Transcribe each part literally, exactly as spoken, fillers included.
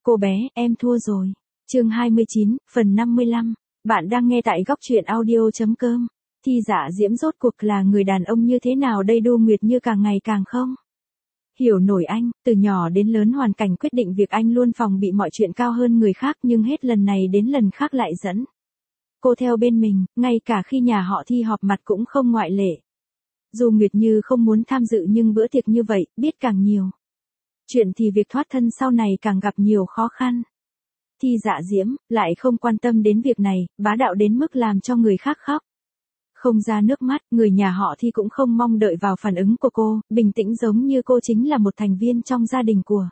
Cô bé, em thua rồi. Chương hai mươi chín, phần năm mươi lăm. Bạn đang nghe tại góc truyện audio.com. Thi Dạ Diễm rốt cuộc là người đàn ông như thế nào đây? Đu Nguyệt Như càng ngày càng không hiểu nổi anh, từ nhỏ đến lớn hoàn cảnh quyết định việc anh luôn phòng bị mọi chuyện cao hơn người khác, nhưng hết lần này đến lần khác lại dẫn cô theo bên mình, ngay cả khi nhà họ Thi họp mặt cũng không ngoại lệ. Dù Nguyệt Như không muốn tham dự nhưng bữa tiệc như vậy, biết càng nhiều chuyện thì việc thoát thân sau này càng gặp nhiều khó khăn. Thi Dạ Diễm lại không quan tâm đến việc này, bá đạo đến mức làm cho người khác khóc không ra nước mắt. Người nhà họ Thi cũng không mong đợi vào phản ứng của cô, bình tĩnh giống như cô chính là một thành viên trong gia đình của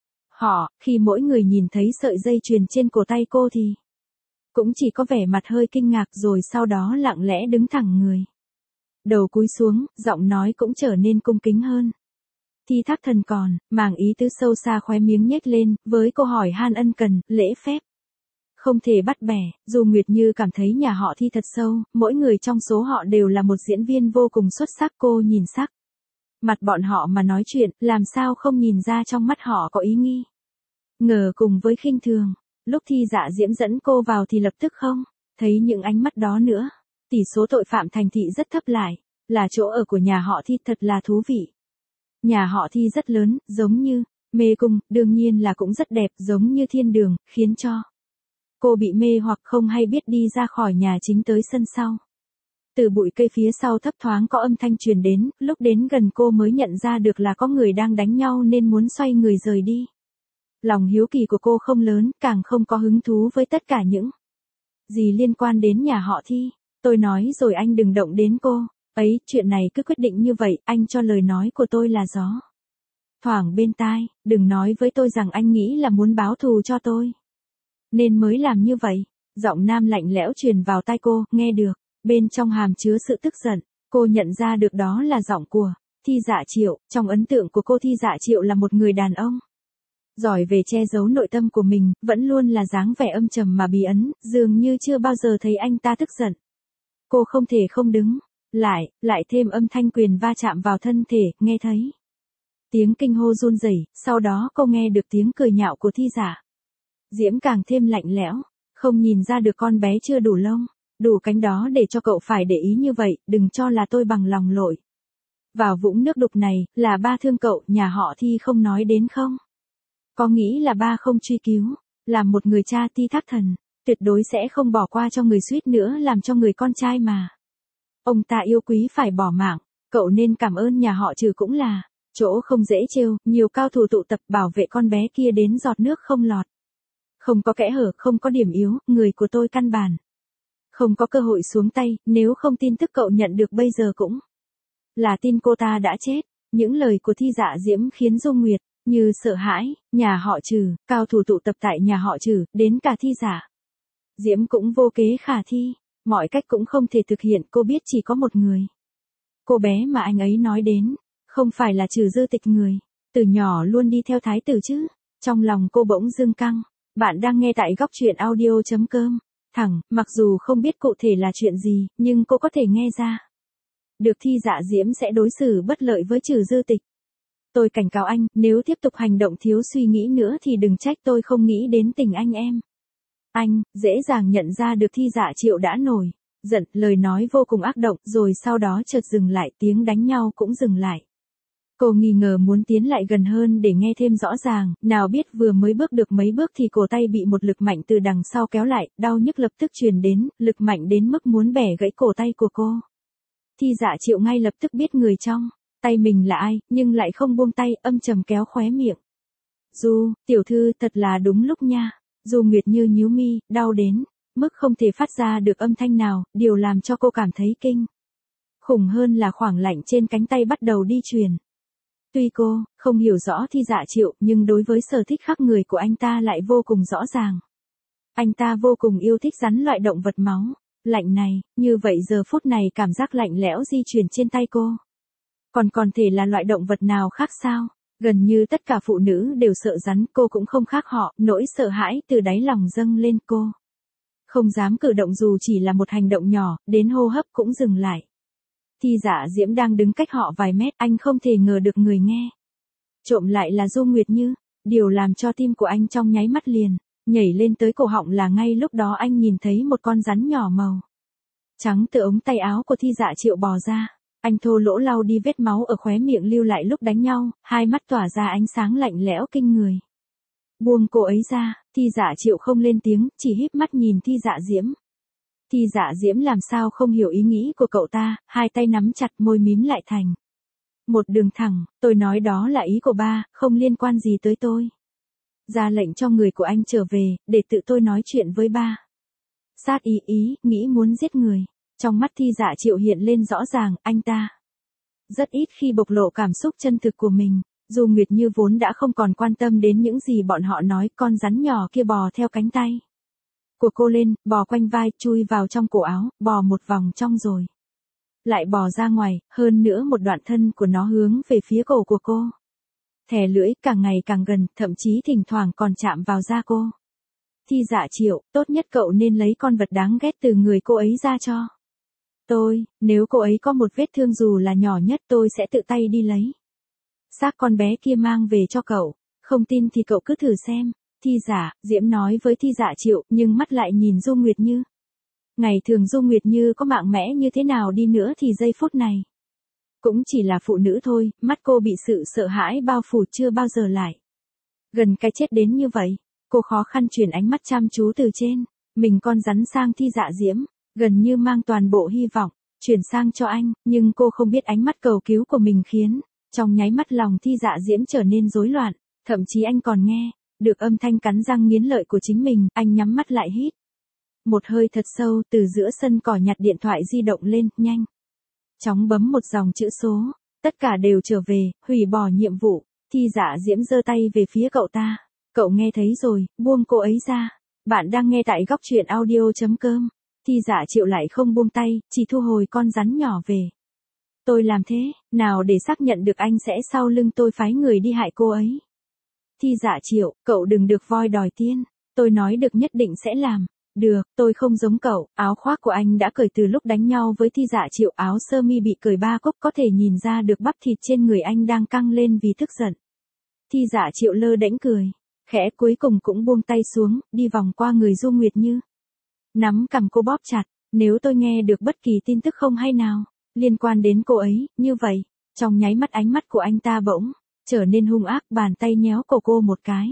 họ. Khi mỗi người nhìn thấy sợi dây chuyền trên cổ tay cô thì cũng chỉ có vẻ mặt hơi kinh ngạc, rồi sau đó lặng lẽ đứng thẳng người, đầu cúi xuống, giọng nói cũng trở nên cung kính hơn. Thi Thác Thần còn màng ý tứ sâu xa, khóe miếng nhếch lên, với câu hỏi han ân cần, lễ phép không thể bắt bẻ. Dù Nguyệt Như cảm thấy nhà họ Thi thật sâu, mỗi người trong số họ đều là một diễn viên vô cùng xuất sắc. Cô nhìn sắc mặt bọn họ mà nói chuyện, làm sao không nhìn ra trong mắt họ có ý nghi ngờ cùng với khinh thường. Lúc Thi Dạ Diễm dẫn cô vào thì lập tức không thấy những ánh mắt đó nữa. Tỷ số tội phạm thành thị rất thấp lại, là chỗ ở của nhà họ Thi, thật là thú vị. Nhà họ Thi rất lớn, giống như mê cung, đương nhiên là cũng rất đẹp, giống như thiên đường, khiến cho cô bị mê hoặc không hay biết đi ra khỏi nhà chính tới sân sau. Từ bụi cây phía sau thấp thoáng có âm thanh truyền đến, lúc đến gần cô mới nhận ra được là có người đang đánh nhau nên muốn xoay người rời đi. Lòng hiếu kỳ của cô không lớn, càng không có hứng thú với tất cả những gì liên quan đến nhà họ Thi. Tôi nói rồi anh đừng động đến cô ấy, chuyện này cứ quyết định như vậy, anh cho lời nói của tôi là gió thoảng bên tai, đừng nói với tôi rằng anh nghĩ là muốn báo thù cho tôi nên mới làm như vậy. Giọng nam lạnh lẽo truyền vào tai cô, nghe được bên trong hàm chứa sự tức giận. Cô nhận ra được đó là giọng của Thi Dạ Triệu. Trong ấn tượng của cô, Thi Dạ Triệu là một người đàn ông giỏi về che giấu nội tâm của mình, vẫn luôn là dáng vẻ âm trầm mà bí ẩn, dường như chưa bao giờ thấy anh ta tức giận. Cô không thể không đứng lại, lại thêm âm thanh quyền va chạm vào thân thể, nghe thấy tiếng kinh hô run rẩy, sau đó cô nghe được tiếng cười nhạo của Thi Dạ Diễm càng thêm lạnh lẽo. Không nhìn ra được con bé chưa đủ lông, đủ cánh đó để cho cậu phải để ý như vậy, đừng cho là tôi bằng lòng lội vào vũng nước đục này. Là ba thương cậu, nhà họ Thi không nói đến không? Có nghĩ là ba không truy cứu? Làm một người cha, Thi Thác Thần tuyệt đối sẽ không bỏ qua cho người suýt nữa làm cho người con trai mà ông ta yêu quý phải bỏ mạng. Cậu nên cảm ơn nhà họ Trừ, cũng là chỗ không dễ trêu, nhiều cao thủ tụ tập bảo vệ con bé kia đến giọt nước không lọt. Không có kẽ hở, không có điểm yếu, người của tôi căn bản không có cơ hội xuống tay. Nếu không tin tức cậu nhận được bây giờ cũng là tin cô ta đã chết. Những lời của Thi Dạ Diễm khiến Dung Nguyệt Như sợ hãi. Nhà họ Trừ, cao thủ tụ tập tại nhà họ Trừ, đến cả Thi Dạ Diễm cũng vô kế khả thi, mọi cách cũng không thể thực hiện. Cô biết chỉ có một người, cô bé mà anh ấy nói đến, không phải là Trừ Dư Tịch, người từ nhỏ luôn đi theo thái tử chứ. Trong lòng cô bỗng dưng căng. Bạn đang nghe tại góc truyện audio.com. Thẳng, mặc dù không biết cụ thể là chuyện gì, nhưng cô có thể nghe ra được Thi Dạ Diễm sẽ đối xử bất lợi với Trừ Dư Tịch. Tôi cảnh cáo anh, nếu tiếp tục hành động thiếu suy nghĩ nữa thì đừng trách tôi không nghĩ đến tình anh em. Anh dễ dàng nhận ra được Thi Dạ Triệu đã nổi giận, lời nói vô cùng ác độc, rồi sau đó chợt dừng lại, tiếng đánh nhau cũng dừng lại. Cô nghi ngờ muốn tiến lại gần hơn để nghe thêm rõ ràng, nào biết vừa mới bước được mấy bước thì cổ tay bị một lực mạnh từ đằng sau kéo lại, đau nhức lập tức truyền đến, lực mạnh đến mức muốn bẻ gãy cổ tay của cô. Thi Dạ Triệu ngay lập tức biết người trong tay mình là ai, nhưng lại không buông tay, âm trầm kéo khóe miệng. Du, tiểu thư, thật là đúng lúc nha. Du Nguyệt Như nhíu mi, đau đến mức không thể phát ra được âm thanh nào. Điều làm cho cô cảm thấy kinh khủng hơn là khoảng lạnh trên cánh tay bắt đầu đi truyền. Tuy cô không hiểu rõ Thi Dạ Triệu, nhưng đối với sở thích khác người của anh ta lại vô cùng rõ ràng. Anh ta vô cùng yêu thích rắn, loại động vật máu lạnh này. Như vậy giờ phút này cảm giác lạnh lẽo di chuyển trên tay cô còn còn thể là loại động vật nào khác sao? Gần như tất cả phụ nữ đều sợ rắn, cô cũng không khác họ. Nỗi sợ hãi từ đáy lòng dâng lên, cô không dám cử động dù chỉ là một hành động nhỏ, đến hô hấp cũng dừng lại. Thi Dạ Diễm đang đứng cách họ vài mét, anh không thể ngờ được người nghe trộm lại là Du Nguyệt Như. Điều làm cho tim của anh trong nháy mắt liền nhảy lên tới cổ họng là ngay lúc đó anh nhìn thấy một con rắn nhỏ màu trắng từ ống tay áo của Thi Dạ Triệu bò ra. Anh thô lỗ lau đi vết máu ở khóe miệng lưu lại lúc đánh nhau, hai mắt tỏa ra ánh sáng lạnh lẽo kinh người. Buông cô ấy ra, Thi Dạ Triệu không lên tiếng, chỉ híp mắt nhìn Thi Dạ Diễm. Thi Dạ Diễm làm sao không hiểu ý nghĩ của cậu ta, hai tay nắm chặt môi mím lại thành một đường thẳng, tôi nói đó là ý của ba, không liên quan gì tới tôi. Ra lệnh cho người của anh trở về, để tự tôi nói chuyện với ba. Sát ý ý, nghĩ muốn giết người. Trong mắt Thi Dạ Triệu hiện lên rõ ràng, anh ta rất ít khi bộc lộ cảm xúc chân thực của mình. Du Nguyệt Như vốn đã không còn quan tâm đến những gì bọn họ nói, con rắn nhỏ kia bò theo cánh tay của cô lên, bò quanh vai, chui vào trong cổ áo, bò một vòng trong rồi lại bò ra ngoài, hơn nữa một đoạn thân của nó hướng về phía cổ của cô. Thè lưỡi càng ngày càng gần, thậm chí thỉnh thoảng còn chạm vào da cô. Thi Dạ Triệu, tốt nhất cậu nên lấy con vật đáng ghét từ người cô ấy ra cho tôi, nếu cô ấy có một vết thương dù là nhỏ nhất tôi sẽ tự tay đi lấy xác con bé kia mang về cho cậu, không tin thì cậu cứ thử xem. Thi Dạ Diễm nói với Thi Dạ Triệu, nhưng mắt lại nhìn Du Nguyệt Như. Ngày thường Du Nguyệt Như có mạnh mẽ như thế nào đi nữa thì giây phút này cũng chỉ là phụ nữ thôi, mắt cô bị sự sợ hãi bao phủ chưa bao giờ lại gần cái chết đến như vậy. Cô khó khăn chuyển ánh mắt chăm chú từ trên mình con rắn sang Thi Dạ Diễm, gần như mang toàn bộ hy vọng chuyển sang cho anh, nhưng cô không biết ánh mắt cầu cứu của mình khiến trong nháy mắt lòng Thi Dạ Diễm trở nên rối loạn, thậm chí anh còn nghe được âm thanh cắn răng nghiến lợi của chính mình. Anh nhắm mắt lại hít một hơi thật sâu, từ giữa sân cỏ nhặt điện thoại di động lên, nhanh chóng bấm một dòng chữ số, tất cả đều trở về, hủy bỏ nhiệm vụ. Thi Dạ Diễm giơ tay về phía cậu ta. Cậu nghe thấy rồi, buông cô ấy ra. Bạn đang nghe tại góc truyện audio chấm com. Thi Dạ Triệu lại không buông tay, chỉ thu hồi con rắn nhỏ về. Tôi làm thế, nào để xác nhận được anh sẽ sau lưng tôi phái người đi hại cô ấy. Thi Dạ Triệu, cậu đừng được voi đòi tiên. Tôi nói được nhất định sẽ làm. Được, tôi không giống cậu. Áo khoác của anh đã cởi từ lúc đánh nhau với Thi Dạ Triệu, áo sơ mi bị cởi ba cúc, có thể nhìn ra được bắp thịt trên người anh đang căng lên vì tức giận. Thi Dạ Triệu lơ đễnh cười, khẽ cuối cùng cũng buông tay xuống, đi vòng qua người Du Nguyệt Như. Nắm cằm cô bóp chặt, nếu tôi nghe được bất kỳ tin tức không hay nào liên quan đến cô ấy, như vậy, trong nháy mắt ánh mắt của anh ta bỗng trở nên hung ác, bàn tay nhéo cổ cô một cái.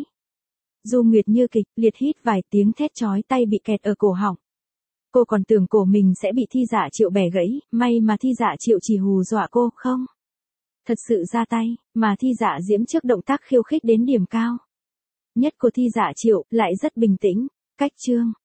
Du Nguyệt Như kịch liệt hít vài tiếng, thét chói tai bị kẹt ở cổ họng. Cô còn tưởng cổ mình sẽ bị Thi Dạ Triệu bẻ gãy, may mà Thi Dạ Triệu chỉ hù dọa cô, không thật sự ra tay, mà Thi Dạ Diễm trước động tác khiêu khích đến điểm cao nhất của Thi Dạ Triệu lại rất bình tĩnh. Cách chương